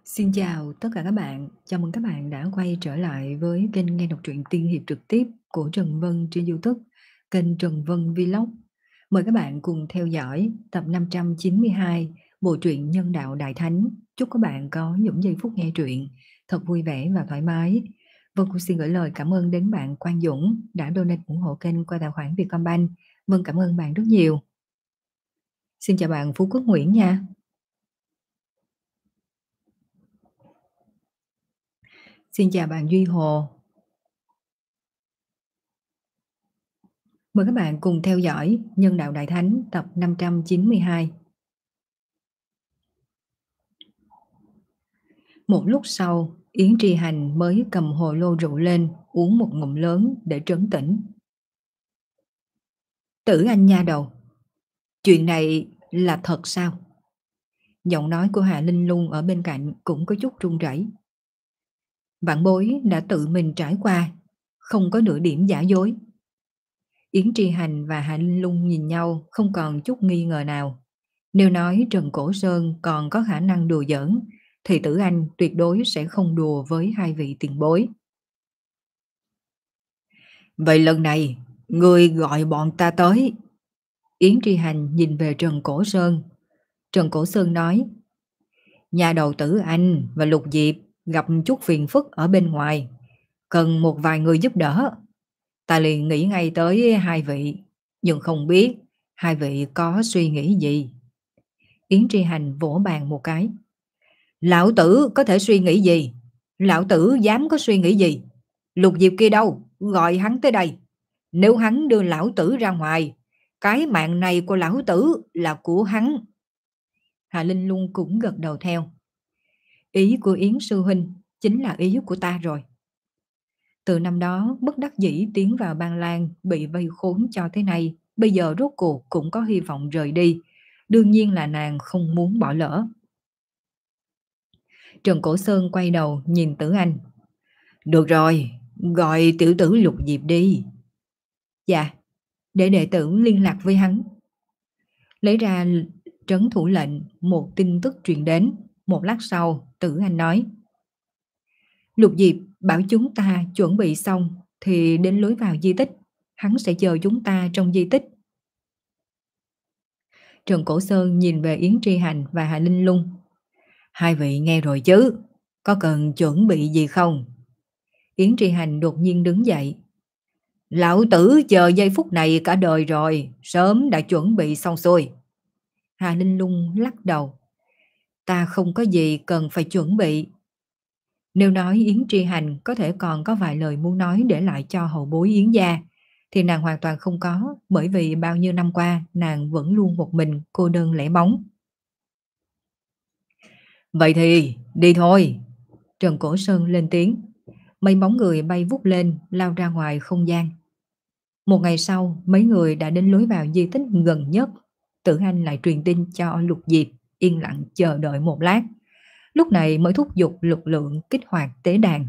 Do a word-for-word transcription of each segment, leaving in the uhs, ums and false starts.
Xin chào tất cả các bạn, chào mừng các bạn đã quay trở lại với kênh nghe đọc truyện tiên hiệp trực tiếp của Trần Vân trên YouTube, kênh Trần Vân Vlog. Mời các bạn cùng theo dõi tập năm trăm chín mươi hai bộ truyện Nhân đạo Đại Thánh. Chúc các bạn có những giây phút nghe truyện thật vui vẻ và thoải mái. Vân cũng xin gửi lời cảm ơn đến bạn Quang Dũng đã donate ủng hộ kênh qua tài khoản Vietcombank. Vân cảm ơn bạn rất nhiều. Xin chào bạn Phú Quốc Nguyễn nha. Xin chào bạn Duy Hồ. Mời các bạn cùng theo dõi Nhân đạo Đại Thánh tập năm trăm chín mươi hai. Một lúc sau, Yến Tri Hành mới cầm hồ lô rượu lên, uống một ngụm lớn để trấn tĩnh. Tử Anh nha đầu, chuyện này là thật sao? Giọng nói của Hạ Linh Lung ở bên cạnh cũng có chút run rẩy. Vạn bối đã tự mình trải qua, không có nửa điểm giả dối. Yến Tri Hành và Hạ Linh Lung nhìn nhau không còn chút nghi ngờ nào. Nếu nói Trần Cổ Sơn còn có khả năng đùa giỡn, thì Tử Anh tuyệt đối sẽ không đùa với hai vị tiền bối. Vậy lần này, người gọi bọn ta tới. Yến Tri Hành nhìn về Trần Cổ Sơn. Trần Cổ Sơn nói, nhà đầu Tử Anh và Lục Diệp gặp chút phiền phức ở bên ngoài, cần một vài người giúp đỡ. Ta liền nghĩ ngay tới hai vị, nhưng không biết hai vị có suy nghĩ gì. Yến Tri Hành vỗ bàn một cái. Lão tử có thể suy nghĩ gì? Lão tử dám có suy nghĩ gì? Lục Diệp kia đâu? Gọi hắn tới đây. Nếu hắn đưa lão tử ra ngoài, cái mạng này của lão tử là của hắn. Hạ Linh Lung cũng gật đầu theo. Ý của Yến sư huynh chính là ý của ta rồi. Từ năm đó bất đắc dĩ tiến vào Ban Lan, bị vây khốn cho thế này, bây giờ rốt cuộc cũng có hy vọng rời đi. Đương nhiên là nàng không muốn bỏ lỡ. Trần Cổ Sơn quay đầu nhìn Tử Anh. Được rồi, gọi tiểu tử Lục Diệp đi. Dạ, để đệ tử liên lạc với hắn. Lấy ra trấn thủ lệnh, một tin tức truyền đến. Một lát sau, Tử Anh nói. Lục Diệp bảo chúng ta chuẩn bị xong thì đến lối vào di tích. Hắn sẽ chờ chúng ta trong di tích. Trần Cổ Sơn nhìn về Yến Tri Hành và Hạ Linh Lung. Hai vị nghe rồi chứ, có cần chuẩn bị gì không? Yến Tri Hành đột nhiên đứng dậy. Lão tử chờ giây phút này cả đời rồi, sớm đã chuẩn bị xong xuôi. Hạ Linh Lung lắc đầu. Ta không có gì cần phải chuẩn bị. Nếu nói Yến Tri Hành có thể còn có vài lời muốn nói để lại cho hậu bối Yến gia, thì nàng hoàn toàn không có, bởi vì bao nhiêu năm qua nàng vẫn luôn một mình cô đơn lẻ bóng. Vậy thì đi thôi. Trần Cổ Sơn lên tiếng. Mấy bóng người bay vút lên, lao ra ngoài không gian. Một ngày sau, mấy người đã đến lối vào di tích gần nhất. Tử Anh lại truyền tin cho Lục Diệp, yên lặng chờ đợi một lát. Lúc này mới thúc giục lực lượng kích hoạt tế đàn.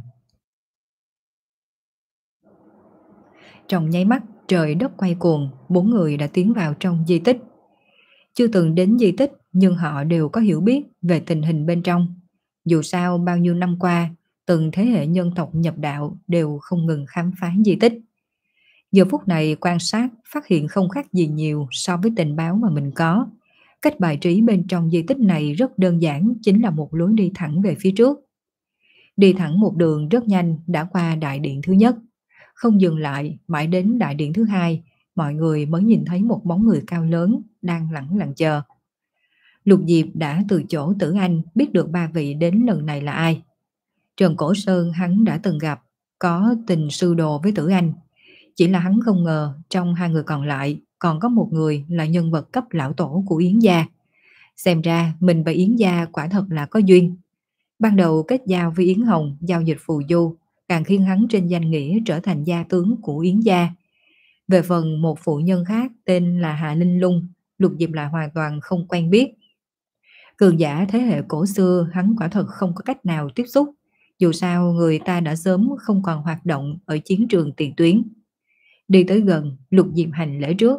Trong nháy mắt, trời đất quay cuồng, bốn người đã tiến vào trong di tích. Chưa từng đến di tích, nhưng họ đều có hiểu biết về tình hình bên trong. Dù sao, bao nhiêu năm qua, từng thế hệ nhân tộc nhập đạo đều không ngừng khám phá di tích. Giờ phút này quan sát phát hiện không khác gì nhiều so với tình báo mà mình có. Cách bài trí bên trong di tích này rất đơn giản, chính là một lối đi thẳng về phía trước. Đi thẳng một đường rất nhanh đã qua đại điện thứ nhất. Không dừng lại, mãi đến đại điện thứ hai, mọi người mới nhìn thấy một bóng người cao lớn đang lẳng lặng chờ. Lục Diệp đã từ chỗ Tử Anh biết được ba vị đến lần này là ai. Trần Cổ Sơn hắn đã từng gặp, có tình sư đồ với Tử Anh. Chỉ là hắn không ngờ trong hai người còn lại còn có một người là nhân vật cấp lão tổ của Yến gia. Xem ra mình và Yến gia quả thật là có duyên. Ban đầu kết giao với Yến Hồng, giao dịch phù du, càng khiến hắn trên danh nghĩa trở thành gia tướng của Yến gia. Về phần một phụ nhân khác tên là Hạ Linh Lung, Lục Diệp là hoàn toàn không quen biết. Cường giả thế hệ cổ xưa hắn quả thật không có cách nào tiếp xúc. Dù sao người ta đã sớm không còn hoạt động ở chiến trường tiền tuyến. Đi tới gần, Lục Diệp hành lễ trước.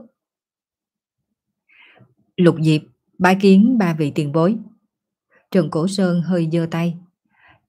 Lục Diệp bái kiến ba vị tiền bối. Trần Cổ Sơn hơi giơ tay.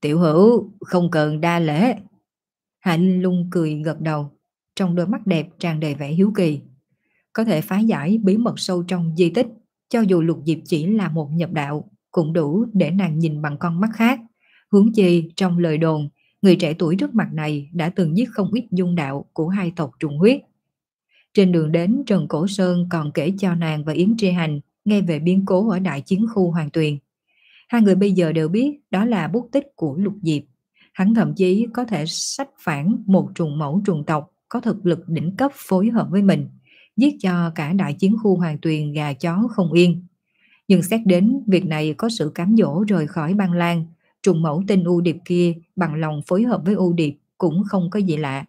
Tiểu hữu không cần đa lễ. Hạ Linh Lung cười gật đầu, trong đôi mắt đẹp tràn đầy vẻ hiếu kỳ. Có thể phá giải bí mật sâu trong di tích, cho dù Lục Diệp chỉ là một nhập đạo, cũng đủ để nàng nhìn bằng con mắt khác. Huống chi trong lời đồn, người trẻ tuổi trước mặt này đã từng giết không ít dung đạo của hai tộc trùng huyết. Trên đường đến, Trần Cổ Sơn còn kể cho nàng và Yến Tri Hành nghe về biến cố ở đại chiến khu Hoàng Tuyền. Hai người bây giờ đều biết đó là bút tích của Lục Diệp. Hắn thậm chí có thể sách phản một trùng mẫu trùng tộc có thực lực đỉnh cấp phối hợp với mình, giết cho cả đại chiến khu Hoàng Tuyền gà chó không yên. Nhưng xét đến việc này có sự cám dỗ rời khỏi Băng Lan, trùng mẫu tên U Điệp kia bằng lòng phối hợp với U Điệp cũng không có gì lạ.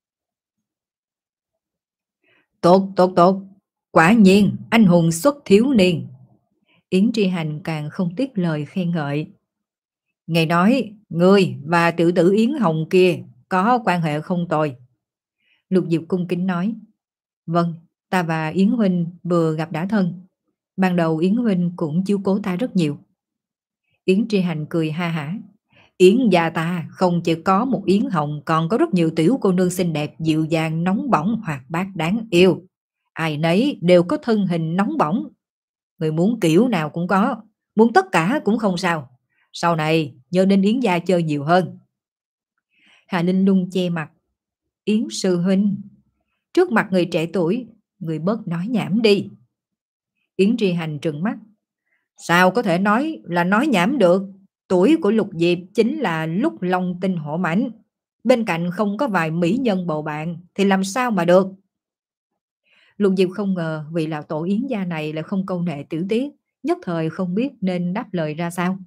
Tốt, tốt, tốt. Quả nhiên, anh hùng xuất thiếu niên. Yến Tri Hành càng không tiếc lời khen ngợi. Nghe nói, ngươi và tiểu tử Yến Hồng kia có quan hệ không tồi. Lục Diệp cung kính nói. Vâng, ta và Yến Huynh vừa gặp đã thân. Ban đầu Yến Huynh cũng chiếu cố ta rất nhiều. Yến Tri Hành cười ha hả. Yến gia ta không chỉ có một Yến Hồng, còn có rất nhiều tiểu cô nương xinh đẹp, dịu dàng, nóng bỏng, hoạt bát đáng yêu. Ai nấy đều có thân hình nóng bỏng. Người muốn kiểu nào cũng có, muốn tất cả cũng không sao. Sau này nhớ đến Yến gia chơi nhiều hơn. Hà Linh Lung che mặt. Yến sư huynh, trước mặt người trẻ tuổi, người bớt nói nhảm đi. Yến Tri Hành trừng mắt. Sao có thể nói là nói nhảm được? Tuổi của Lục Diệp chính là lúc long tinh hổ mãnh. Bên cạnh không có vài mỹ nhân bầu bạn thì làm sao mà được? Lục Diệp không ngờ vị lão tổ Yến gia này lại không câu nệ tiểu tiết, nhất thời không biết nên đáp lời ra sao.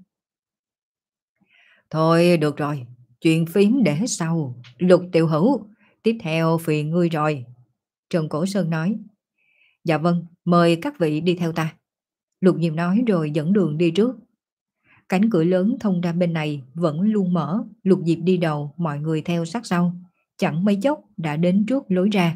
Thôi được rồi, chuyện phím để sau. Lục tiểu hữu, tiếp theo phiền ngươi rồi. Trần Cổ Sơn nói. Dạ vâng, mời các vị đi theo ta. Lục Diệp nói rồi dẫn đường đi trước. Cánh cửa lớn thông ra bên này vẫn luôn mở, Lục Diệp đi đầu, mọi người theo sát sau. Chẳng mấy chốc đã đến trước lối ra.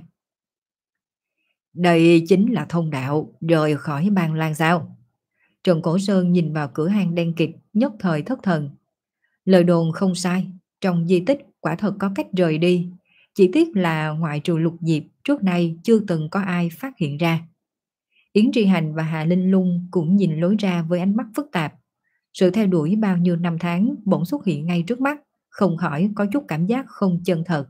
Đây chính là thông đạo rời khỏi Băng Lan sao? Trần Cổ Sơn nhìn vào cửa hang đen kịt, nhất thời thất thần. Lời đồn không sai, trong di tích quả thật có cách rời đi. Chỉ tiếc là ngoại trừ Lục Diệp, trước nay chưa từng có ai phát hiện ra. Yến Tri Hành và Hà Linh Lung cũng nhìn lối ra với ánh mắt phức tạp. Sự theo đuổi bao nhiêu năm tháng bỗng xuất hiện ngay trước mắt, không khỏi có chút cảm giác không chân thật.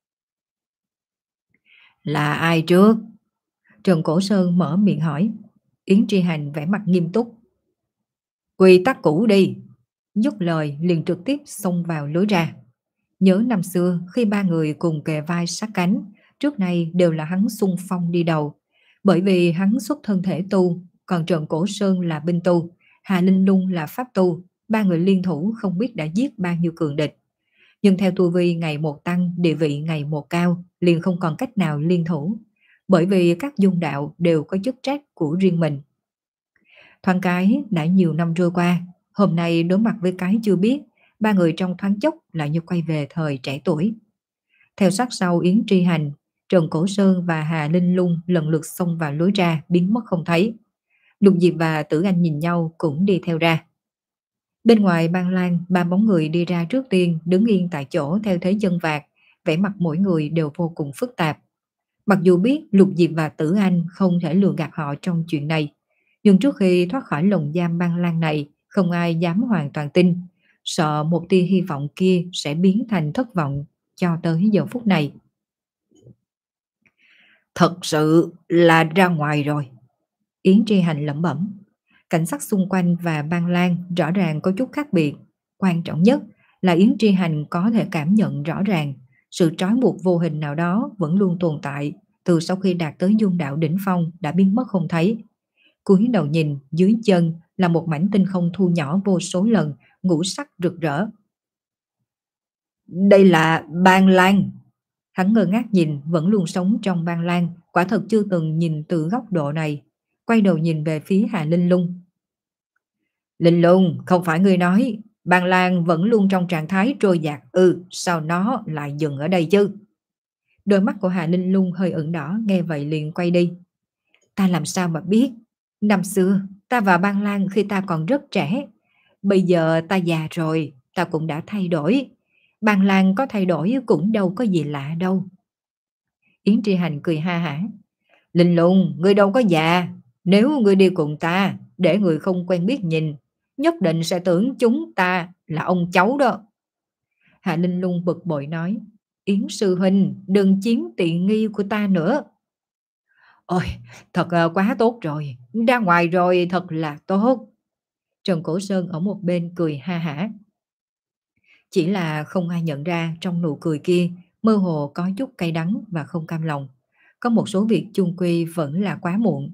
Là ai trước? Trần Cổ Sơn mở miệng hỏi. Yến Tri Hành vẻ mặt nghiêm túc. Quy tắc cũ đi. Dứt lời liền trực tiếp xông vào lối ra. Nhớ năm xưa khi ba người cùng kề vai sát cánh, trước nay đều là hắn xung phong đi đầu. Bởi vì hắn xuất thân thể tu, còn Trần Cổ Sơn là binh tu, Hà Linh Lung là pháp tu, ba người liên thủ không biết đã giết bao nhiêu cường địch. Nhưng theo tu vi ngày một tăng, địa vị ngày một cao, liền không còn cách nào liên thủ. Bởi vì các dung đạo đều có chức trách của riêng mình. Thoáng cái đã nhiều năm trôi qua, hôm nay đối mặt với cái chưa biết, ba người trong thoáng chốc lại như quay về thời trẻ tuổi. Theo sát sau Yến Tri Hành, Trần Cổ Sơn và Hà Linh Lung lần lượt xông vào lối ra biến mất không thấy. Lục Diệp và Tử Anh nhìn nhau cũng đi theo ra. Bên ngoài Băng Lan, ba bóng người đi ra trước tiên, đứng yên tại chỗ theo thế chân vạc, vẻ mặt mỗi người đều vô cùng phức tạp. Mặc dù biết Lục Diệp và Tử Anh không thể lừa gạt họ trong chuyện này, nhưng trước khi thoát khỏi lồng giam Băng Lan này, không ai dám hoàn toàn tin, sợ một tia hy vọng kia sẽ biến thành thất vọng cho tới giờ phút này. Thật sự là ra ngoài rồi. Yến Tri Hành lẩm bẩm. Cảnh sắc xung quanh và Băng Lan rõ ràng có chút khác biệt. Quan trọng nhất là Yến Tri Hành có thể cảm nhận rõ ràng sự trói buộc vô hình nào đó vẫn luôn tồn tại từ sau khi đạt tới dung đạo đỉnh phong đã biến mất không thấy. Cúi đầu nhìn, dưới chân là một mảnh tinh không thu nhỏ vô số lần, ngũ sắc rực rỡ. Đây là Băng Lan. Hắn ngơ ngác nhìn, vẫn luôn sống trong Băng Lan, quả thật chưa từng nhìn từ góc độ này. Quay đầu nhìn về phía Hà Linh Lung. Linh Lung, không phải ngươi nói Băng Lan vẫn luôn trong trạng thái trôi dạt Ừ, sao nó lại dừng ở đây chứ? Đôi mắt của Hà Linh Lung hơi ửng đỏ, nghe vậy liền quay đi. Ta làm sao mà biết? Năm xưa ta và Băng Lan khi ta còn rất trẻ, bây giờ ta già rồi, ta cũng đã thay đổi. Bàn làng có thay đổi cũng đâu có gì lạ đâu. Yến Tri Hành cười ha hả. Linh Lung, ngươi đâu có già. Nếu ngươi đi cùng ta, để người không quen biết nhìn, nhất định sẽ tưởng chúng ta là ông cháu đó. Hạ Linh Lung bực bội nói. Yến sư huynh, đừng chiếm tiện nghi của ta nữa. Ôi, thật ờ, quá tốt rồi. Ra ngoài rồi thật là tốt. Trần Cổ Sơn ở một bên cười ha hả. Chỉ là không ai nhận ra trong nụ cười kia mơ hồ có chút cay đắng và không cam lòng. Có một số việc chung quy vẫn là quá muộn.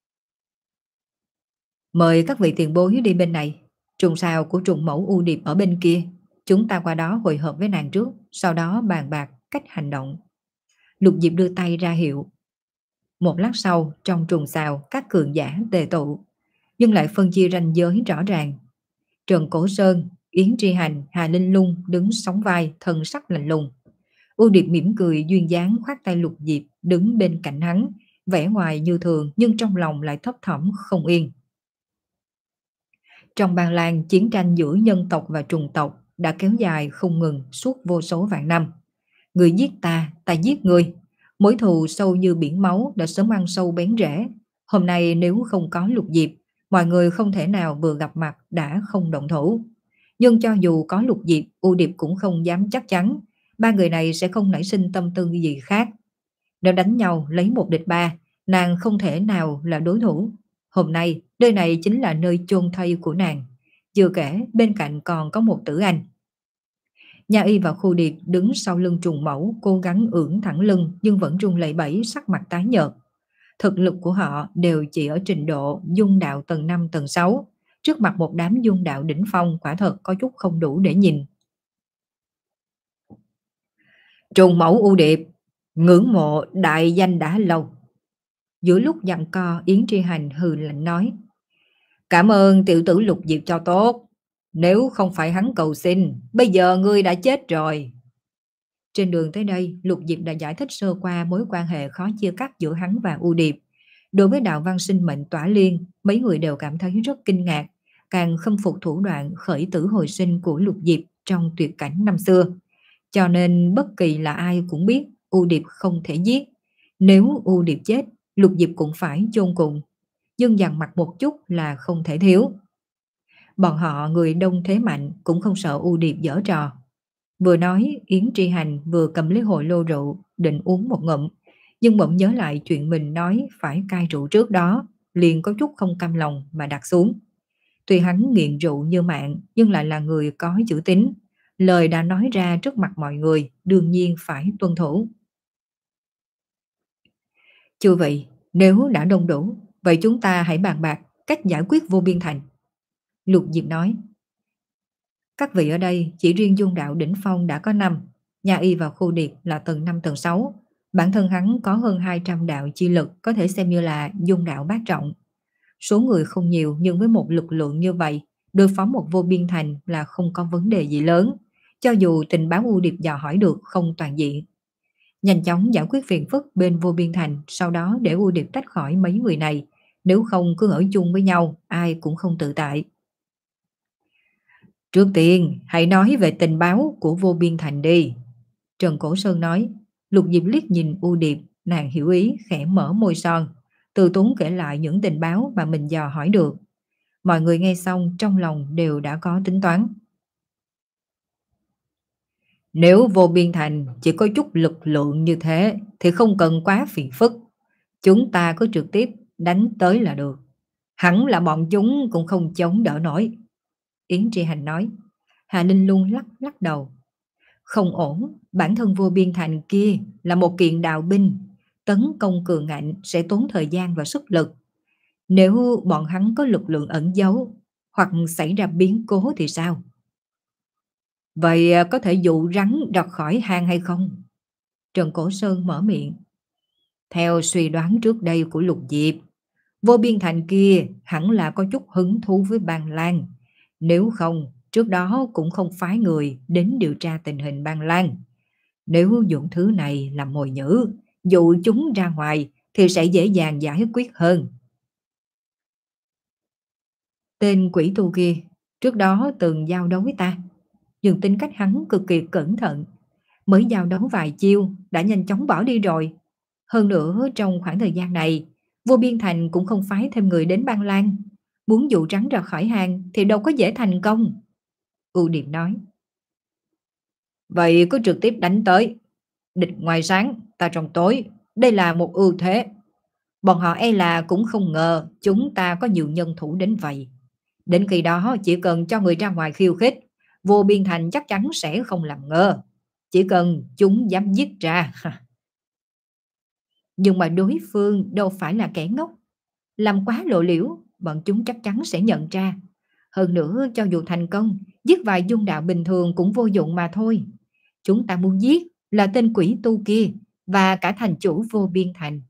Mời các vị tiền bối đi bên này. Trùng sao của trùng mẫu U Điệp ở bên kia. Chúng ta qua đó hội hợp với nàng trước, sau đó bàn bạc cách hành động. Lục Diệp đưa tay ra hiệu. Một lát sau, trong trùng xào các cường giả tề tụ, nhưng lại phân chia ranh giới rõ ràng. Trần Cổ Sơn, Yến Tri Hành, Hà Linh Lung đứng sóng vai, thần sắc lạnh lùng. U Điệp mỉm cười duyên dáng khoát tay Lục Diệp đứng bên cạnh hắn, vẻ ngoài như thường nhưng trong lòng lại thấp thỏm không yên. Trong Bàn Lan, chiến tranh giữa nhân tộc và trùng tộc đã kéo dài không ngừng suốt vô số vạn năm. Người giết ta, ta giết người. Mối thù sâu như biển máu đã sớm ăn sâu bén rễ. Hôm nay nếu không có Lục Diệp, mọi người không thể nào vừa gặp mặt đã không động thủ. Nhưng cho dù có Lục Diệp, U Điệp cũng không dám chắc chắn ba người này sẽ không nảy sinh tâm tư gì khác. Nếu đánh nhau lấy một địch ba, nàng không thể nào là đối thủ. Hôm nay, nơi này chính là nơi chôn thây của nàng. Chưa kể, bên cạnh còn có một tử anh. Nha Y và Khu Điệp đứng sau lưng trùng mẫu, cố gắng ưỡn thẳng lưng nhưng vẫn run lẩy bẩy, sắc mặt tái nhợt. Thực lực của họ đều chỉ ở trình độ dung đạo tầng năm tầng sáu. Trước mặt một đám dung đạo đỉnh phong quả thật có chút không đủ để nhìn. Trùng mẫu U Điệp, ngưỡng mộ đại danh đã lâu. Giữa lúc giằng co, Yến Tri Hành hừ lạnh nói. Cảm ơn tiểu tử Lục Diệp cho tốt. Nếu không phải hắn cầu xin, bây giờ ngươi đã chết rồi. Trên đường tới đây, Lục Diệp đã giải thích sơ qua mối quan hệ khó chia cắt giữa hắn và U Điệp. Đối với đạo văn sinh mệnh tỏa liên, mấy người đều cảm thấy rất kinh ngạc, càng khâm phục thủ đoạn khởi tử hồi sinh của Lục Diệp trong tuyệt cảnh năm xưa. Cho nên bất kỳ là ai cũng biết U Điệp không thể giết. Nếu U Điệp chết, Lục Diệp cũng phải chôn cùng. Nhưng dằn mặt một chút là không thể thiếu. Bọn họ người đông thế mạnh cũng không sợ U Điệp giở trò. Vừa nói, Yến Tri Hành vừa cầm lấy hồ lô rượu định uống một ngụm, nhưng bỗng nhớ lại chuyện mình nói phải cai rượu trước đó, liền có chút không cam lòng mà đặt xuống. Tuy hắn nghiện rượu như mạng nhưng lại là người có chữ tín, lời đã nói ra trước mặt mọi người đương nhiên phải tuân thủ. Chư vị, nếu đã đông đủ, vậy chúng ta hãy bàn bạc cách giải quyết Vô Biên Thành. Lục Diệp nói. Các vị ở đây chỉ riêng dung đạo đỉnh phong đã có năm, Nha Y và Khu Điệp là tầng năm tầng sáu. Bản thân hắn có hơn hai trăm đạo chi lực, có thể xem như là dung đạo bát trọng. Số người không nhiều nhưng với một lực lượng như vậy, đối phó một Vô Biên Thành là không có vấn đề gì lớn, cho dù tình báo U Điệp dò hỏi được không toàn diện. Nhanh chóng giải quyết phiền phức bên Vô Biên Thành, sau đó để U Điệp tách khỏi mấy người này, nếu không cứ ở chung với nhau, ai cũng không tự tại. Trước tiên, hãy nói về tình báo của Vô Biên Thành đi. Trần Cổ Sơn nói. Lục Diệp liếc nhìn U Điệp, nàng hiểu ý, khẽ mở môi son, từ tốn kể lại những tình báo mà mình dò hỏi được. Mọi người nghe xong trong lòng đều đã có tính toán. Nếu Vô Biên Thành chỉ có chút lực lượng như thế thì không cần quá phiền phức. Chúng ta cứ trực tiếp đánh tới là được. Hẳn là bọn chúng cũng không chống đỡ nổi. Yến Tri Hành nói. Hà Linh Lung lắc lắc đầu. Không ổn, bản thân Vô Biên Thành kia là một kiện đạo binh. Tấn công cường ngạnh sẽ tốn thời gian và sức lực. Nếu bọn hắn có lực lượng ẩn giấu hoặc xảy ra biến cố thì sao? Vậy có thể dụ rắn ra khỏi hang hay không? Trần Cổ Sơn mở miệng. Theo suy đoán trước đây của Lục Diệp, Vô Biên Thành kia hẳn là có chút hứng thú với Bàn Lan. Nếu không, trước đó cũng không phái người đến điều tra tình hình Bàn Lan. Nếu dụng thứ này làm mồi nhử, dụ chúng ra ngoài thì sẽ dễ dàng giải quyết hơn. Tên quỷ tu kia trước đó từng giao đấu với ta. nhưng tính cách hắn cực kỳ cẩn thận, mới giao đấu vài chiêu đã nhanh chóng bỏ đi rồi. Hơn nữa trong khoảng thời gian này, vua Biên Thành cũng không phái thêm người đến Ban Lan. Muốn dụ rắn ra khỏi hang thì đâu có dễ thành công. Ưu Điệp nói. Vậy cứ trực tiếp đánh tới. Địch ngoài sáng, ta trong tối. Đây là một ưu thế. Bọn họ e là cũng không ngờ chúng ta có nhiều nhân thủ đến vậy. Đến khi đó chỉ cần cho người ra ngoài khiêu khích, vua Biên Thành chắc chắn sẽ không làm ngơ. Chỉ cần chúng dám giết ra. Nhưng mà đối phương đâu phải là kẻ ngốc. Làm quá lộ liễu, bọn chúng chắc chắn sẽ nhận ra. Hơn nữa cho dù thành công, giết vài dung đạo bình thường cũng vô dụng mà thôi. Chúng ta muốn giết là tên quỷ tu kia và cả thành chủ vô Biên Thành.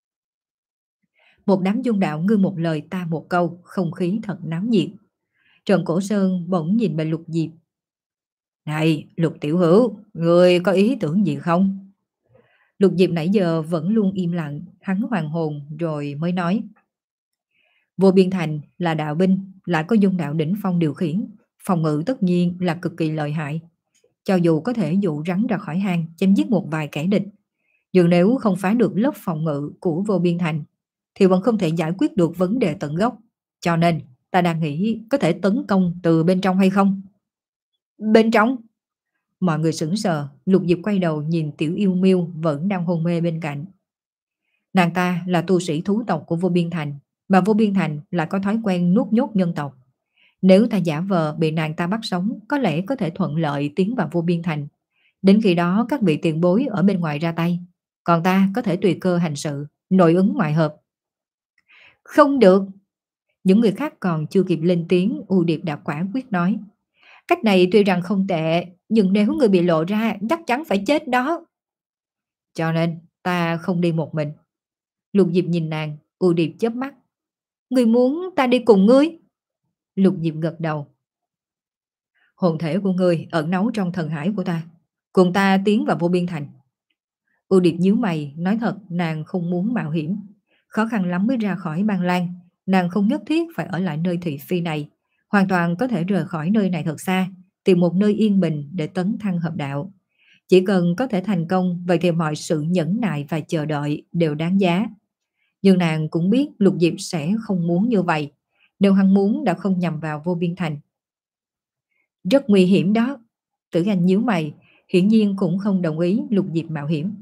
Một đám dung đạo ngư một lời ta một câu, không khí thật náo nhiệt. Trần Cổ Sơn bỗng nhìn bà Lục Diệp. Này, Lục tiểu hữu, người có ý tưởng gì không? Lục Diệp nãy giờ vẫn luôn im lặng, hắn hoàng hồn rồi mới nói. Vô Biên Thành là đạo binh, lại có dung đạo đỉnh phong điều khiển, phòng ngự tất nhiên là cực kỳ lợi hại. Cho dù có thể dụ rắn ra khỏi hang, chém giết một vài kẻ địch, nhưng nếu không phá được lớp phòng ngự của Vô Biên Thành, thì vẫn không thể giải quyết được vấn đề tận gốc. Cho nên, ta đang nghĩ có thể tấn công từ bên trong hay không? Bên trong? Mọi người sững sờ, Lục Diệp quay đầu nhìn Tiểu Yêu Miêu vẫn đang hôn mê bên cạnh. Nàng ta là tu sĩ thú tộc của Vô Biên Thành, mà Vô Biên Thành lại có thói quen nuốt nhốt nhân tộc. Nếu ta giả vờ bị nàng ta bắt sống, có lẽ có thể thuận lợi tiến vào Vô Biên Thành. Đến khi đó các vị tiền bối ở bên ngoài ra tay, còn ta có thể tùy cơ hành sự, nội ứng ngoại hợp. Không được. Những người khác còn chưa kịp lên tiếng, U Điệp đã quả quyết nói. Cách này tuy rằng không tệ, nhưng nếu người bị lộ ra chắc chắn phải chết đó. Cho nên ta không đi một mình. Lục Diệp nhìn nàng, U Điệp chớp mắt. Người muốn ta đi cùng ngươi? Lục Diệp gật đầu. Hồn thể của ngươi ẩn náu trong thần hải của ta, cùng ta tiến vào Vô Biên Thành. U Điệp nhíu mày, nói thật nàng không muốn mạo hiểm. Khó khăn lắm mới ra khỏi Ban Lan, nàng không nhất thiết phải ở lại nơi thị phi này, hoàn toàn có thể rời khỏi nơi này thật xa, tìm một nơi yên bình để tấn thăng hợp đạo. Chỉ cần có thể thành công, vậy thì mọi sự nhẫn nại và chờ đợi đều đáng giá. Nhưng nàng cũng biết Lục Diệp sẽ không muốn như vậy, nếu hắn muốn đã không nhằm vào Vô Biên Thành. Rất nguy hiểm đó. Tử Anh nhíu mày, hiển nhiên cũng không đồng ý Lục Diệp mạo hiểm.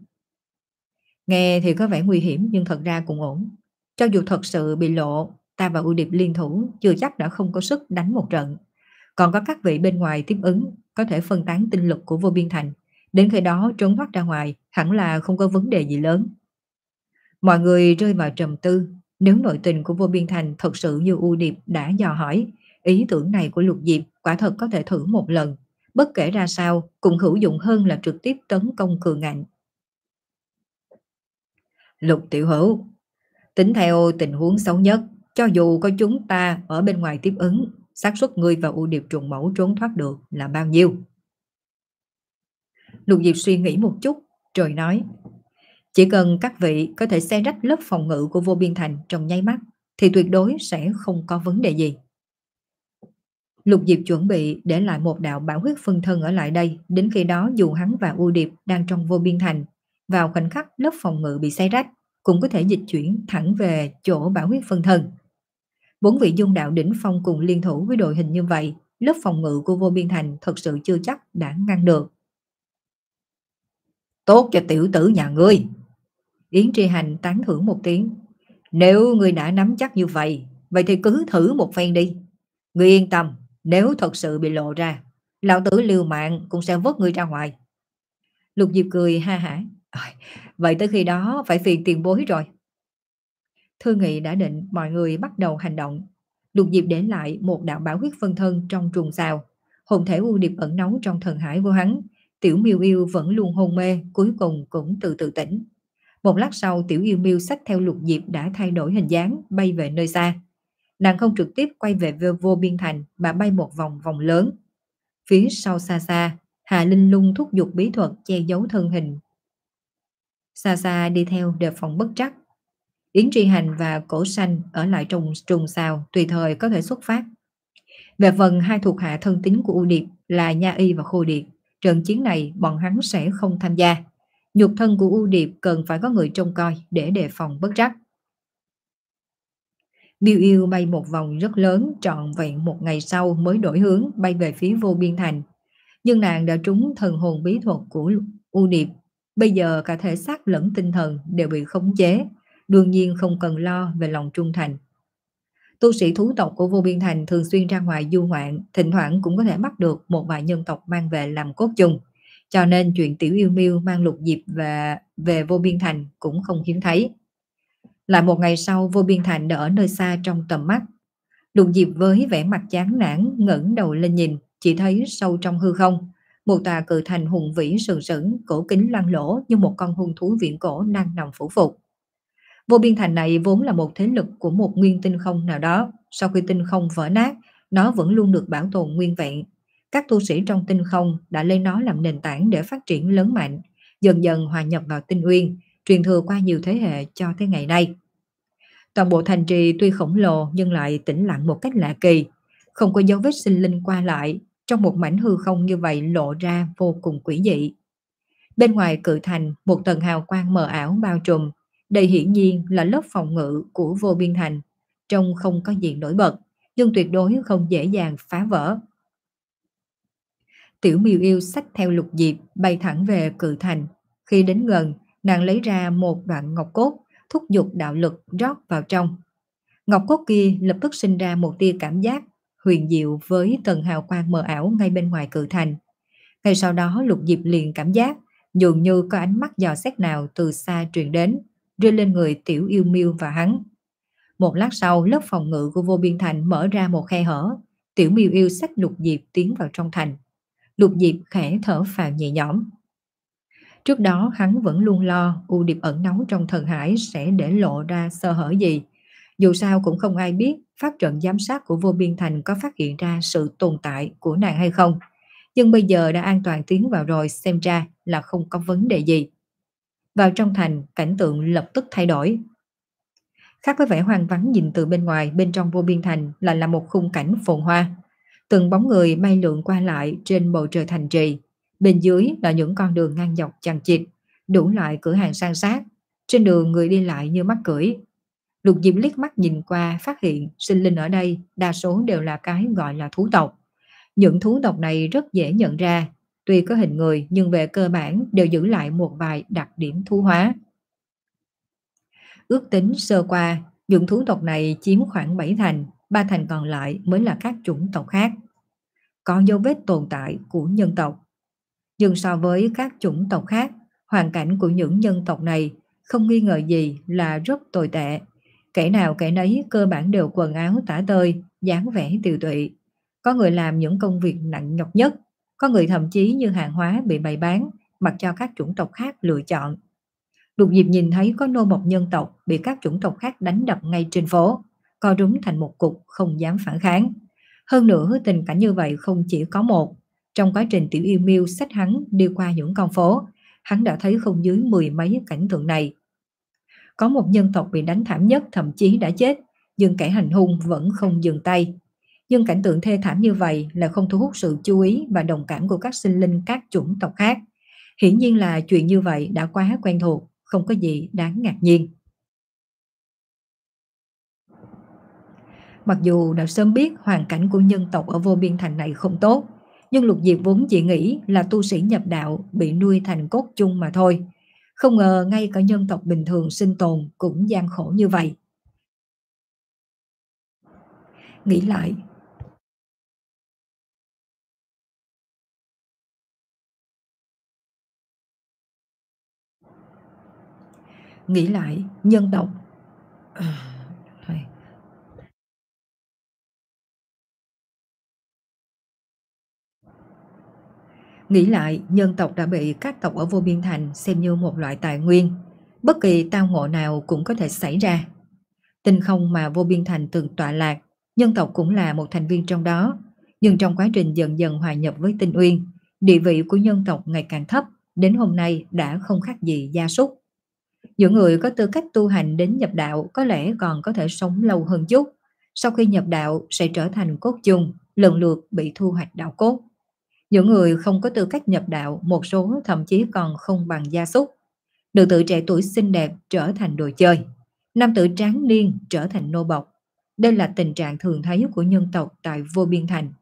Nghe thì có vẻ nguy hiểm nhưng thật ra cũng ổn. Cho dù thật sự bị lộ, ta và U Điệp liên thủ chưa chắc đã không có sức đánh một trận. Còn có các vị bên ngoài tiếp ứng, có thể phân tán tinh lực của Vô Biên Thành. Đến khi đó trốn thoát ra ngoài, hẳn là không có vấn đề gì lớn. Mọi người rơi vào trầm tư. Nếu nội tình của Vô Biên Thành thật sự như U Điệp đã dò hỏi, ý tưởng này của Lục Diệp quả thật có thể thử một lần. Bất kể ra sao, cũng hữu dụng hơn là trực tiếp tấn công cường ngạnh. Lục tiểu hữu, tính theo tình huống xấu nhất, cho dù có chúng ta ở bên ngoài tiếp ứng, xác suất ngươi và U Điệp trùng mẫu trốn thoát được là bao nhiêu? Lục Diệp suy nghĩ một chút, rồi nói. Chỉ cần các vị có thể xé rách lớp phòng ngự của Vô Biên Thành trong nháy mắt, thì tuyệt đối sẽ không có vấn đề gì. Lục Diệp chuẩn bị để lại một đạo bảo huyết phân thân ở lại đây, đến khi đó dù hắn và U Điệp đang trong Vô Biên Thành, vào khoảnh khắc lớp phòng ngự bị xé rách, cũng có thể dịch chuyển thẳng về chỗ bảo huyết phân thân. Bốn vị dung đạo đỉnh phong cùng liên thủ với đội hình như vậy, lớp phòng ngự của Vô Biên Thành thật sự chưa chắc đã ngăn được. Tốt cho tiểu tử nhà ngươi. Yến Tri Hành tán thưởng một tiếng. Nếu ngươi đã nắm chắc như vậy, vậy thì cứ thử một phen đi. Ngươi yên tâm, nếu thật sự bị lộ ra, lão tử liều mạng cũng sẽ vớt ngươi ra ngoài. Lục Diệp cười ha hả. Vậy tới khi đó phải phiền tiền bối rồi. Thư nghị đã định, mọi người bắt đầu hành động. Lục Diệp để lại một đạo bảo huyết phân thân trong trùng xào. Hồn thể U Điệp ẩn náu trong thần hải của hắn. Tiểu Miêu Yêu vẫn luôn hôn mê, cuối cùng cũng từ từ tỉnh. Một lát sau, Tiểu Yêu Miêu xách theo Lục Diệp đã thay đổi hình dáng, bay về nơi xa. Nàng không trực tiếp quay về Vô Biên Thành mà bay một vòng vòng lớn. Phía sau xa xa, Hà Linh Lung thúc giục bí thuật che giấu thân hình. Xa xa đi theo đề phòng bất trắc. Yến Tri Hành và Cổ Xanh ở lại trong trùng xào tùy thời có thể xuất phát. Về phần hai thuộc hạ thân tín của U Điệp là Nha Y và Khô Điệp, trận chiến này bọn hắn sẽ không tham gia. Nhục thân của U Điệp cần phải có người trông coi để đề phòng bất trắc. Miêu Yêu bay một vòng rất lớn, trọn vẹn một ngày sau mới đổi hướng bay về phía Vô Biên Thành. Nhưng nàng đã trúng thần hồn bí thuật của U Điệp, bây giờ cả thể xác lẫn tinh thần đều bị khống chế, đương nhiên không cần lo về lòng trung thành. Tu sĩ thú tộc của Vô Biên Thành thường xuyên ra ngoài du ngoạn, thỉnh thoảng cũng có thể bắt được một vài nhân tộc mang về làm cốt chung, cho nên chuyện Tiểu Yêu Miêu mang Lục Diệp về về Vô Biên Thành cũng không hiếm thấy. Lại một ngày sau, Vô Biên Thành đã ở nơi xa trong tầm mắt. Lục Diệp với vẻ mặt chán nản ngẩng đầu lên nhìn, chỉ thấy sâu trong hư không, một tòa cự thành hùng vĩ sừng sững, cổ kính loang lỗ như một con hung thú viễn cổ đang nằm phủ phục. Vô Biên Thành này vốn là một thế lực của một nguyên tinh không nào đó, sau khi tinh không vỡ nát, nó vẫn luôn được bảo tồn nguyên vẹn. Các tu sĩ trong tinh không đã lấy nó làm nền tảng để phát triển lớn mạnh, dần dần hòa nhập vào tinh uyên, truyền thừa qua nhiều thế hệ cho tới ngày nay. Toàn bộ thành trì tuy khổng lồ nhưng lại tĩnh lặng một cách lạ kỳ, không có dấu vết sinh linh qua lại, trong một mảnh hư không như vậy lộ ra vô cùng quỷ dị. Bên ngoài cự thành, một tầng hào quang mờ ảo bao trùm, đây hiển nhiên là lớp phòng ngự của Vô Biên Thành, trông không có gì nổi bật, nhưng tuyệt đối không dễ dàng phá vỡ. Tiểu Miêu Yêu xách theo Lục Diệp bay thẳng về cự thành, khi đến gần, nàng lấy ra một đoạn ngọc cốt, thúc giục đạo lực rót vào trong. Ngọc cốt kia lập tức sinh ra một tia cảm giác huyền diệu với tầng hào quang mờ ảo ngay bên ngoài cự thành. Ngay sau đó Lục Diệp liền cảm giác dường như có ánh mắt dò xét nào từ xa truyền đến, rơi lên người Tiểu Yêu Miêu và hắn. Một lát sau, lớp phòng ngự của Vô Biên Thành mở ra một khe hở, Tiểu Miêu Yêu xách Lục Diệp tiến vào trong thành. Lục Diệp khẽ thở phào nhẹ nhõm. Trước đó hắn vẫn luôn lo U Điệp ẩn náu trong thần hải sẽ để lộ ra sơ hở gì. Dù sao cũng không ai biết pháp trận giám sát của Vô Biên Thành có phát hiện ra sự tồn tại của nàng hay không. Nhưng bây giờ đã an toàn tiến vào rồi, xem ra là không có vấn đề gì. Vào trong thành, cảnh tượng lập tức thay đổi. Khác với vẻ hoang vắng nhìn từ bên ngoài, bên trong Vô Biên Thành là là một khung cảnh phồn hoa. Từng bóng người bay lượn qua lại trên bầu trời thành trì. Bên dưới là những con đường ngang dọc chằng chịt, đủ loại cửa hàng san sát. Trên đường người đi lại như mắc cưỡi. Lục Diệp liếc mắt nhìn qua phát hiện sinh linh ở đây đa số đều là cái gọi là thú tộc. Những thú tộc này rất dễ nhận ra, tuy có hình người nhưng về cơ bản đều giữ lại một vài đặc điểm thú hóa. Ước tính sơ qua, những thú tộc này chiếm khoảng bảy thành, ba thành còn lại mới là các chủng tộc khác. Có dấu vết tồn tại của nhân tộc. Nhưng so với các chủng tộc khác, hoàn cảnh của những nhân tộc này không nghi ngờ gì là rất tồi tệ. Kẻ nào kẻ nấy cơ bản đều quần áo tả tơi, dáng vẻ tiều tụy. Có người làm những công việc nặng nhọc nhất, có người thậm chí như hàng hóa bị bày bán, mặc cho các chủng tộc khác lựa chọn. Lục Diệp nhìn thấy có nô bộc nhân tộc bị các chủng tộc khác đánh đập ngay trên phố, co rúm thành một cục không dám phản kháng. Hơn nữa tình cảnh như vậy không chỉ có một. Trong quá trình Tiểu Yêu Miêu xách hắn đi qua những con phố, hắn đã thấy không dưới mười mấy cảnh tượng này. Có một nhân tộc bị đánh thảm nhất thậm chí đã chết, nhưng kẻ hành hung vẫn không dừng tay. Nhưng cảnh tượng thê thảm như vậy là không thu hút sự chú ý và đồng cảm của các sinh linh các chủng tộc khác. Hiển nhiên là chuyện như vậy đã quá quen thuộc, không có gì đáng ngạc nhiên. Mặc dù đã sớm biết hoàn cảnh của nhân tộc ở Vô Biên Thành này không tốt, nhưng Lục Diệp vốn chỉ nghĩ là tu sĩ nhập đạo bị nuôi thành cốt chung mà thôi. Không ngờ ngay cả nhân tộc bình thường sinh tồn cũng gian khổ như vậy. Nghĩ lại, nghĩ lại nhân tộc thôi. Nghĩ lại, nhân tộc đã bị các tộc ở Vô Biên Thành xem như một loại tài nguyên. Bất kỳ tao ngộ nào cũng có thể xảy ra. Tinh không mà Vô Biên Thành từng tọa lạc, nhân tộc cũng là một thành viên trong đó. Nhưng trong quá trình dần dần hòa nhập với tinh uyên, địa vị của nhân tộc ngày càng thấp, đến hôm nay đã không khác gì gia súc. Những người có tư cách tu hành đến nhập đạo có lẽ còn có thể sống lâu hơn chút. Sau khi nhập đạo sẽ trở thành cốt chung, lần lượt bị thu hoạch đạo cốt. Những người không có tư cách nhập đạo, một số thậm chí còn không bằng gia súc. Nữ tử trẻ tuổi xinh đẹp trở thành đồ chơi, nam tử tráng niên trở thành nô bộc. Đây là tình trạng thường thấy của nhân tộc tại Vô Biên Thành.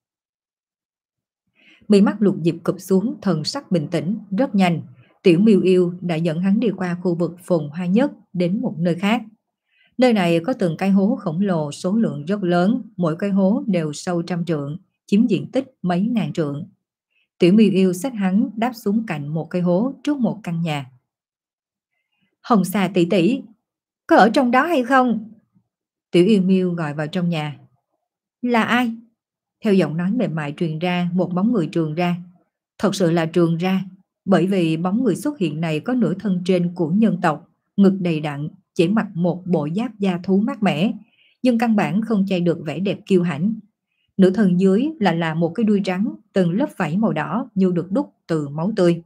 Mi mắt Lục Diệp cụp xuống, thần sắc bình tĩnh. Rất nhanh, Tiểu Miêu Yêu đã dẫn hắn đi qua khu vực phồn hoa nhất đến một nơi khác. Nơi này có từng cái hố khổng lồ, số lượng rất lớn, mỗi cái hố đều sâu trăm trượng, chiếm diện tích mấy ngàn trượng. Tiểu Miêu Yêu xách hắn đáp xuống cạnh một cái hố trước một căn nhà. Hồng Xà tỷ tỷ, có ở trong đó hay không? Tiểu Yêu Miêu gọi vào trong nhà. Là ai? Theo giọng nói mềm mại truyền ra, một bóng người trường ra. Thật sự là trường ra, bởi vì bóng người xuất hiện này có nửa thân trên của nhân tộc, ngực đầy đặn, chỉ mặc một bộ giáp da thú mát mẻ, nhưng căn bản không che được vẻ đẹp kiêu hãnh. Nửa thân dưới là là một cái đuôi trắng, từng lớp vảy màu đỏ như được đúc từ máu tươi.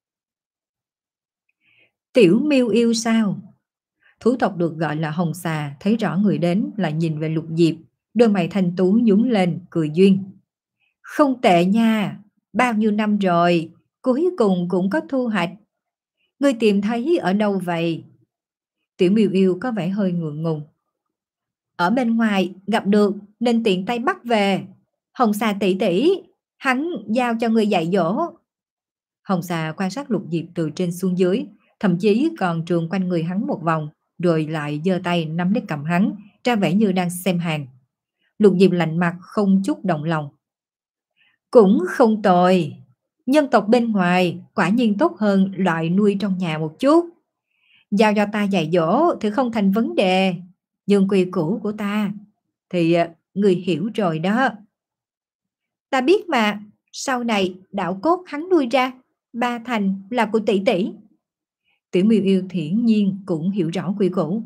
Tiểu Miêu Yêu sao? Thú tộc được gọi là Hồng Xà thấy rõ người đến là nhìn về Lục Diệp, đôi mày thanh tú nhún lên cười duyên. Không tệ nha, bao nhiêu năm rồi, cuối cùng cũng có thu hoạch. Ngươi tìm thấy ở đâu vậy? Tiểu Miêu Yêu có vẻ hơi ngượng ngùng. Ở bên ngoài gặp được nên tiện tay bắt về. Hồng Xà tỷ tỷ, hắn giao cho ngươi dạy dỗ. Hồng Xà quan sát Lục Diệp từ trên xuống dưới, thậm chí còn trường quanh người hắn một vòng, rồi lại giơ tay nắm lấy cầm hắn, ra vẻ như đang xem hàng. Lục Diệp lạnh mặt không chút động lòng. Cũng không tồi, nhân tộc bên ngoài quả nhiên tốt hơn loại nuôi trong nhà một chút. Giao cho ta dạy dỗ thì không thành vấn đề, nhưng quy củ của ta thì người hiểu rồi đó. Ta biết mà, sau này đạo cốt hắn nuôi ra, ba thành là của tỷ tỷ. Tiểu Miêu Yêu thiển nhiên cũng hiểu rõ quy củ.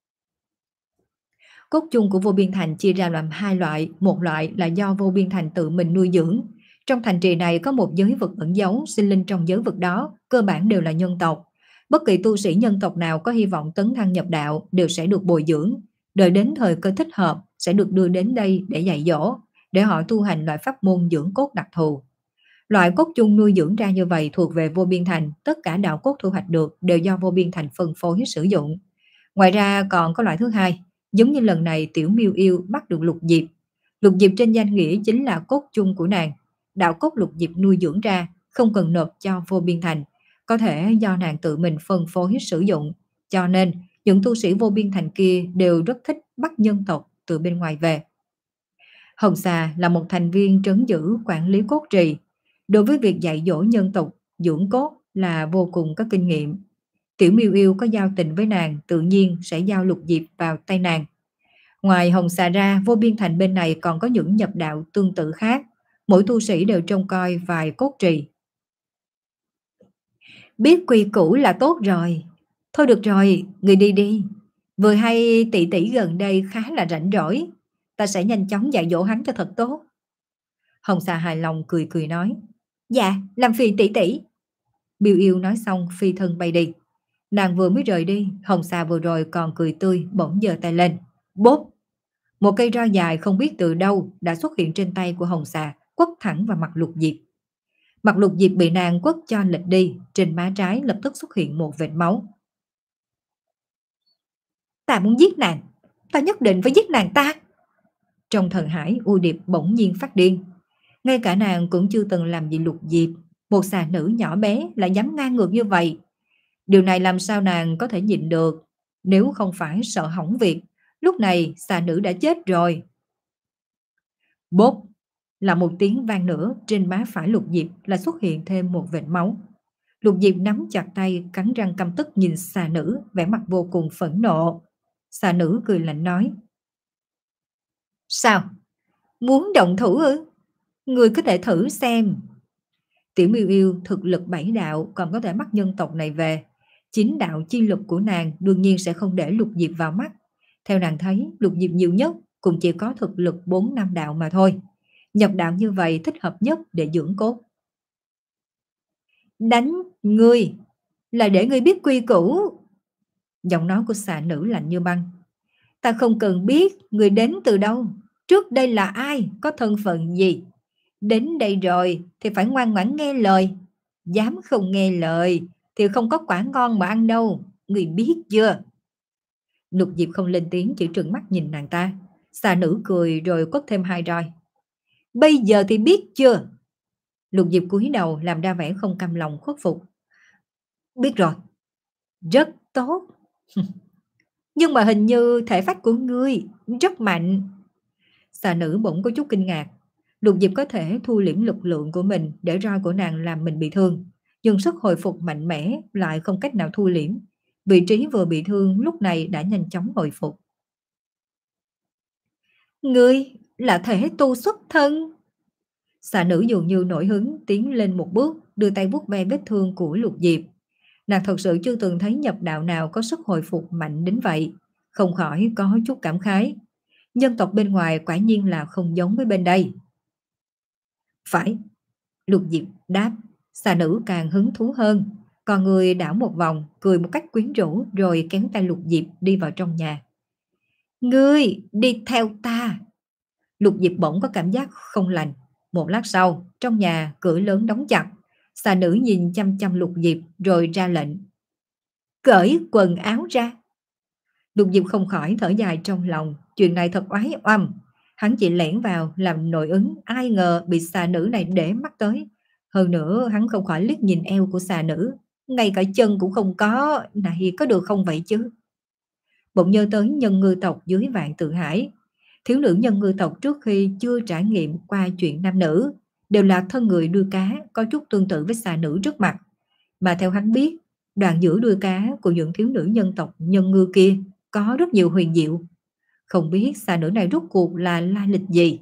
Cốt chung của Vô Biên Thành chia ra làm hai loại, một loại là do Vô Biên Thành tự mình nuôi dưỡng. Trong thành trì này có một giới vực ẩn giấu, sinh linh trong giới vực đó cơ bản đều là nhân tộc. Bất kỳ tu sĩ nhân tộc nào có hy vọng tấn thăng nhập đạo đều sẽ được bồi dưỡng, đợi đến thời cơ thích hợp sẽ được đưa đến đây để dạy dỗ, để họ tu hành loại pháp môn dưỡng cốt đặc thù. Loại cốt chung nuôi dưỡng ra như vậy thuộc về Vô Biên Thành, tất cả đạo cốt thu hoạch được đều do Vô Biên Thành phân phối sử dụng. Ngoài ra còn có loại thứ hai, giống như lần này Tiểu Miêu Yêu bắt được Lục Diệp. Lục Diệp trên danh nghĩa chính là cốt chung của nàng. Đạo cốt Lục Diệp nuôi dưỡng ra, không cần nộp cho Vô Biên Thành, có thể do nàng tự mình phân phối sử dụng. Cho nên, những tu sĩ Vô Biên Thành kia đều rất thích bắt nhân tộc từ bên ngoài về. Hồng Xà là một thành viên trấn giữ quản lý cốt trì. Đối với việc dạy dỗ nhân tộc, dưỡng cốt là vô cùng có kinh nghiệm. Tiểu Miêu Yêu có giao tình với nàng, tự nhiên sẽ giao Lục Diệp vào tay nàng. Ngoài Hồng Xà ra, Vô Biên Thành bên này còn có những nhập đạo tương tự khác. Mỗi tu sĩ đều trông coi vài cốt trì. Biết quy củ là tốt rồi. Thôi được rồi, người đi đi. Vừa hay tỷ tỷ gần đây khá là rảnh rỗi, ta sẽ nhanh chóng dạy dỗ hắn cho thật tốt. Hồng Xà hài lòng cười cười nói. Dạ, làm phiền tỷ tỷ. Miêu Yêu nói xong phi thân bay đi. Nàng vừa mới rời đi, Hồng Xà vừa rồi còn cười tươi, bỗng giơ tay lên. Bốp! Một cây roi dài không biết từ đâu đã xuất hiện trên tay của Hồng Xà, quất thẳng vào mặt Lục Diệp. Mặt Lục Diệp bị nàng quất cho lệch đi, trên má trái lập tức xuất hiện một vệt máu. Ta muốn giết nàng, ta nhất định phải giết nàng ta. Trong thần hải, U Điệp bỗng nhiên phát điên. Ngay cả nàng cũng chưa từng làm gì Lục Diệp, một xà nữ nhỏ bé lại dám ngang ngược như vậy. Điều này làm sao nàng có thể nhịn được, nếu không phải sợ hỏng việc, lúc này xà nữ đã chết rồi. Bốp! Là một tiếng vang nữa, trên má phải Lục Diệp là xuất hiện thêm một vệt máu. Lục Diệp nắm chặt tay, cắn răng căm tức nhìn xà nữ, vẻ mặt vô cùng phẫn nộ. Xà nữ cười lạnh nói. Sao? Muốn động thủ ư? Người có thể thử xem. Tiểu Miêu Yêu thực lực bảy đạo còn có thể bắt nhân tộc này về. Chính đạo chi lực của nàng đương nhiên sẽ không để Lục Diệp vào mắt. Theo nàng thấy, Lục Diệp nhiều nhất cũng chỉ có thực lực bốn năm đạo mà thôi. Nhập đạo như vậy thích hợp nhất để dưỡng cốt. Đánh ngươi là để ngươi biết quy củ. Giọng nói của xà nữ lạnh như băng. Ta không cần biết người đến từ đâu, trước đây là ai, có thân phận gì. Đến đây rồi thì phải ngoan ngoãn nghe lời. Dám không nghe lời thì không có quả ngon mà ăn đâu, người biết chưa? Lục Diệp không lên tiếng, chỉ trừng mắt nhìn nàng ta. Xà nữ cười rồi quất thêm hai roi. Bây giờ thì biết chưa? Lục Diệp cúi đầu làm ra vẻ không cam lòng khuất phục. Biết rồi. Rất tốt. Nhưng mà hình như thể phách của ngươi rất mạnh. Xà nữ bỗng có chút kinh ngạc. Lục Diệp có thể thu liễm lực lượng của mình để roi của nàng làm mình bị thương, nhưng sức hồi phục mạnh mẽ lại không cách nào thu liễm. Vị trí vừa bị thương lúc này đã nhanh chóng hồi phục. Ngươi là thể tu xuất thân. Xà nữ dường như nổi hứng tiến lên một bước, đưa tay vuốt ve vết thương của Lục Diệp. Nàng thật sự chưa từng thấy nhập đạo nào có sức hồi phục mạnh đến vậy, không khỏi có chút cảm khái. Nhân tộc bên ngoài quả nhiên là không giống với bên đây. Phải, Lục Diệp đáp. Xà nữ càng hứng thú hơn, còn người đảo một vòng, cười một cách quyến rũ rồi kéo tay Lục Diệp đi vào trong nhà. Ngươi đi theo ta. Lục Diệp bỗng có cảm giác không lành. Một lát sau, trong nhà cửa lớn đóng chặt. Xà nữ nhìn chăm chăm Lục Diệp rồi ra lệnh. Cởi quần áo ra. Lục Diệp không khỏi thở dài trong lòng. Chuyện này thật oái oăm. Hắn chỉ lẻn vào làm nội ứng, ai ngờ bị xà nữ này để mắt tới. Hơn nữa hắn không khỏi liếc nhìn eo của xà nữ. Ngay cả chân cũng không có. Này có được không vậy chứ? Bỗng nhớ tới nhân ngư tộc dưới Vạn Tự Hải. Thiếu nữ nhân ngư tộc trước khi chưa trải nghiệm qua chuyện nam nữ đều là thân người đuôi cá, có chút tương tự với xà nữ trước mặt. Mà theo hắn biết, đoạn giữa đuôi cá của những thiếu nữ nhân tộc nhân ngư kia có rất nhiều huyền diệu. Không biết xà nữ này rốt cuộc là lai lịch gì.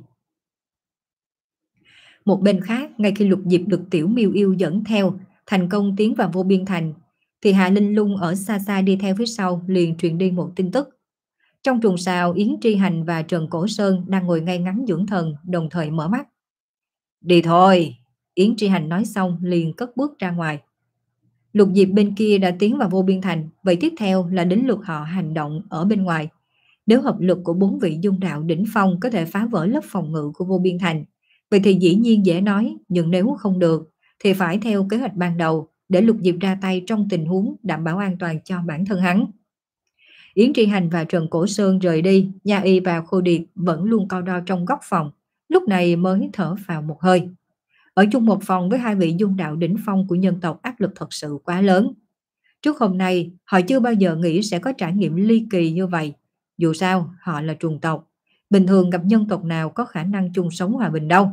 Một bên khác, ngay khi Lục Diệp được Tiểu Miêu Yêu dẫn theo thành công tiến vào Vô Biên Thành, thì Hạ Linh Lung ở xa xa đi theo phía sau liền truyền đi một tin tức. Trong chuồng sào, Yến Tri Hành và Trần Cổ Sơn đang ngồi ngay ngắn dưỡng thần, đồng thời mở mắt. Đi thôi, Yến Tri Hành nói xong liền cất bước ra ngoài. Lục Diệp bên kia đã tiến vào Vô Biên Thành, vậy tiếp theo là đến lượt họ hành động ở bên ngoài. Nếu hợp lực của bốn vị dung đạo đỉnh phong có thể phá vỡ lớp phòng ngự của Vô Biên Thành, vậy thì dĩ nhiên dễ nói, nhưng nếu không được thì phải theo kế hoạch ban đầu để Lục Diệp ra tay trong tình huống đảm bảo an toàn cho bản thân hắn. Yến Tri Hành và Trần Cổ Sơn rời đi, Nha Y và Khô Điệp vẫn luôn co ro trong góc phòng, lúc này mới thở vào một hơi. Ở chung một phòng với hai vị dung đạo đỉnh phong của nhân tộc áp lực thật sự quá lớn. Trước hôm nay, họ chưa bao giờ nghĩ sẽ có trải nghiệm ly kỳ như vậy. Dù sao, họ là trùng tộc. Bình thường gặp nhân tộc nào có khả năng chung sống hòa bình đâu.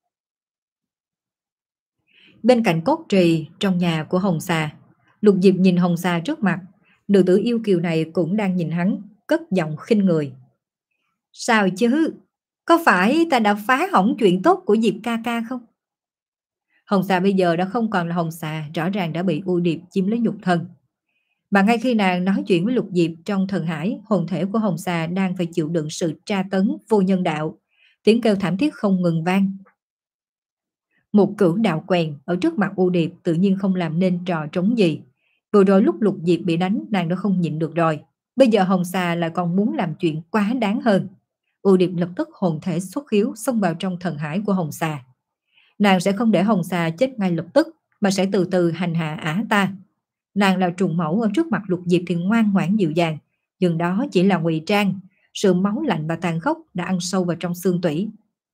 Bên cạnh cốt trì, trong nhà của Hồng Xà, Lục Diệp nhìn Hồng Xà trước mặt. Nữ tử yêu kiều này cũng đang nhìn hắn, cất giọng khinh người. Sao chứ? Có phải ta đã phá hỏng chuyện tốt của Diệp ca ca không? Hồng Xà bây giờ đã không còn là Hồng Xà, rõ ràng đã bị U Điệp chiếm lấy nhục thân. Mà ngay khi nàng nói chuyện với Lục Diệp trong thần hải, hồn thể của Hồng Xà đang phải chịu đựng sự tra tấn vô nhân đạo. Tiếng kêu thảm thiết không ngừng vang. Một cửu đạo quèn ở trước mặt U Điệp tự nhiên không làm nên trò trống gì. Vừa rồi lúc Lục Diệp bị đánh, nàng đã không nhịn được rồi. Bây giờ Hồng Xà lại còn muốn làm chuyện quá đáng hơn. U Điệp lập tức hồn thể xuất khiếu xông vào trong thần hải của Hồng Xà. Nàng sẽ không để Hồng Xà chết ngay lập tức, mà sẽ từ từ hành hạ ả ta. Nàng là trùng mẫu, ở trước mặt Lục Diệp thì ngoan ngoãn dịu dàng, nhưng đó chỉ là ngụy trang. Sự máu lạnh và tàn khốc đã ăn sâu vào trong xương tủy.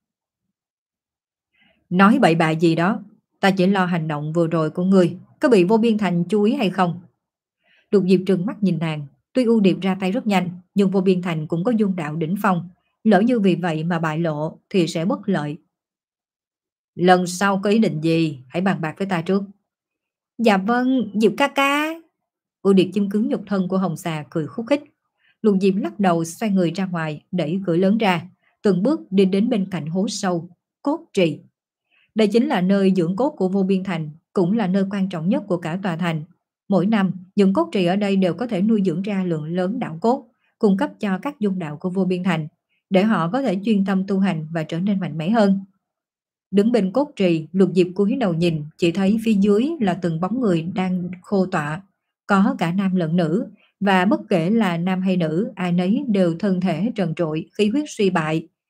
Nói bậy bạ gì đó, ta chỉ lo hành động vừa rồi của ngươi có bị Vô Biên Thành chú ý hay không. Lục Diệp trừng mắt nhìn nàng. Tuy U Điệp ra tay rất nhanh, nhưng Vô Biên Thành cũng có dung đạo đỉnh phong. Lỡ như vì vậy mà bại lộ thì sẽ bất lợi. Lần sau có ý định gì hãy bàn bạc với ta trước. Dạ vâng, Diệp ca ca. U Điệp chim cứng nhục thân của Hồng Xà cười khúc khích. Lục Diệp lắc đầu xoay người ra ngoài, đẩy cửa lớn ra, từng bước đi đến bên cạnh hố sâu cốt trì. Đây chính là nơi dưỡng cốt của Vô Biên Thành, cũng là nơi quan trọng nhất của cả tòa thành. Mỗi năm, những cốt trì ở đây đều có thể nuôi dưỡng ra lượng lớn đạo cốt, cung cấp cho các dung đạo của Vô Biên Thành, để họ có thể chuyên tâm tu hành và trở nên mạnh mẽ hơn. Đứng bên cốt trì, Lục Diệp cúi đầu nhìn, chỉ thấy phía dưới là từng bóng người đang khô tọa, có cả nam lẫn nữ, và bất kể là nam hay nữ, ai nấy đều thân thể trần trụi, khí huyết suy bại.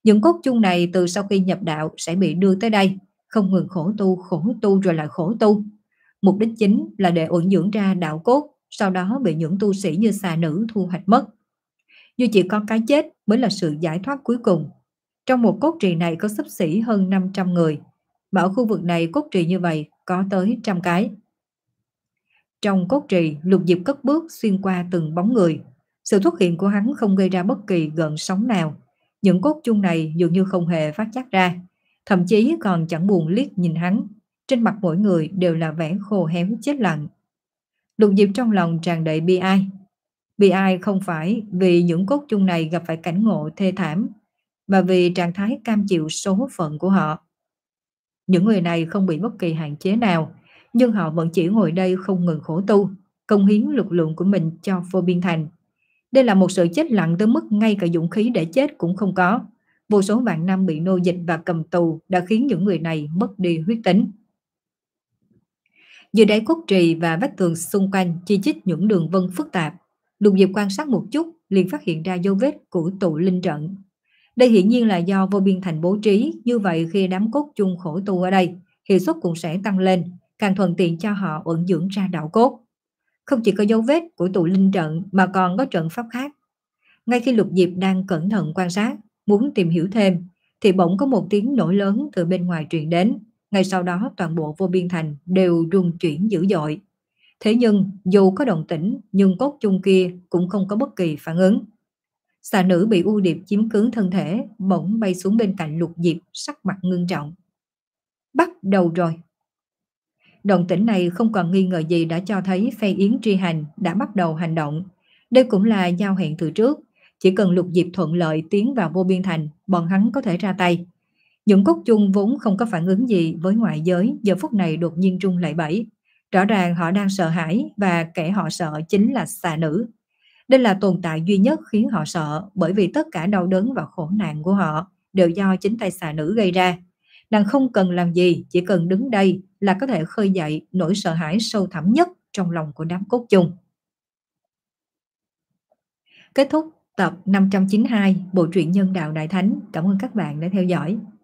Những cốt chung này từ sau khi nhập đạo sẽ bị đưa tới đây, không ngừng khổ tu, khổ tu rồi lại khổ tu. Mục đích chính là để ẩn dưỡng ra đạo cốt, sau đó bị những tu sĩ như xà nữ thu hoạch mất. Duy chỉ có cái chết mới là sự giải thoát cuối cùng. Trong một cốt trì này có xấp xỉ hơn năm trăm người, mà ở khu vực này cốt trì như vậy có tới trăm cái. Trong cốt trì, Lục Diệp cất bước xuyên qua từng bóng người. Sự xuất hiện của hắn không gây ra bất kỳ gợn sóng nào. Những cốt chung này dường như không hề phát giác ra, thậm chí còn chẳng buồn liếc nhìn hắn. Trên mặt mỗi người đều là vẻ khô héo chết lặng. Lục Diệp trong lòng tràn đầy bi ai. Bi ai không phải vì những cốt chung này gặp phải cảnh ngộ thê thảm, mà vì trạng thái cam chịu số phận của họ. Những người này không bị bất kỳ hạn chế nào, nhưng họ vẫn chỉ ngồi đây không ngừng khổ tu, cống hiến lực lượng của mình cho Vô Biên Thành. Đây là một sự chết lặng tới mức ngay cả dũng khí để chết cũng không có. Vô số vạn năm bị nô dịch và cầm tù đã khiến những người này mất đi huyết tính. Dưới đáy cốt trì và vách tường xung quanh chi chít những đường vân phức tạp. Lục Diệp quan sát một chút liền phát hiện ra dấu vết của tụ linh trận. Đây hiển nhiên là do Vô Biên Thành bố trí, như vậy khi đám cốt chung khổ tu ở đây, hiệu suất cũng sẽ tăng lên, càng thuận tiện cho họ ẩn dưỡng ra đạo cốt. Không chỉ có dấu vết của tụ linh trận mà còn có trận pháp khác. Ngay khi Lục Diệp đang cẩn thận quan sát, muốn tìm hiểu thêm, thì bỗng có một tiếng nổ lớn từ bên ngoài truyền đến. Ngay sau đó toàn bộ Vô Biên Thành đều rung chuyển dữ dội. Thế nhưng dù có động tĩnh, nhưng cốt chung kia cũng không có bất kỳ phản ứng. Xà nữ bị U Điệp chiếm cứ thân thể, bỗng bay xuống bên cạnh Lục Diệp, sắc mặt ngưng trọng. Bắt đầu rồi. Động tĩnh này không còn nghi ngờ gì đã cho thấy Phay Yến Tri Hành đã bắt đầu hành động. Đây cũng là giao hẹn từ trước, chỉ cần Lục Diệp thuận lợi tiến vào Vô Biên Thành, bọn hắn có thể ra tay. Những cốt chung vốn không có phản ứng gì với ngoại giới, giờ phút này đột nhiên rung lẩy bẩy. Rõ ràng họ đang sợ hãi và kẻ họ sợ chính là xà nữ. Đây là tồn tại duy nhất khiến họ sợ, bởi vì tất cả đau đớn và khổ nạn của họ đều do chính tay xà nữ gây ra. Nàng không cần làm gì, chỉ cần đứng đây là có thể khơi dậy nỗi sợ hãi sâu thẳm nhất trong lòng của đám cốt chung. Kết thúc tập năm trăm chín mươi hai Bộ truyện Nhân Đạo Đại Thánh. Cảm ơn các bạn đã theo dõi.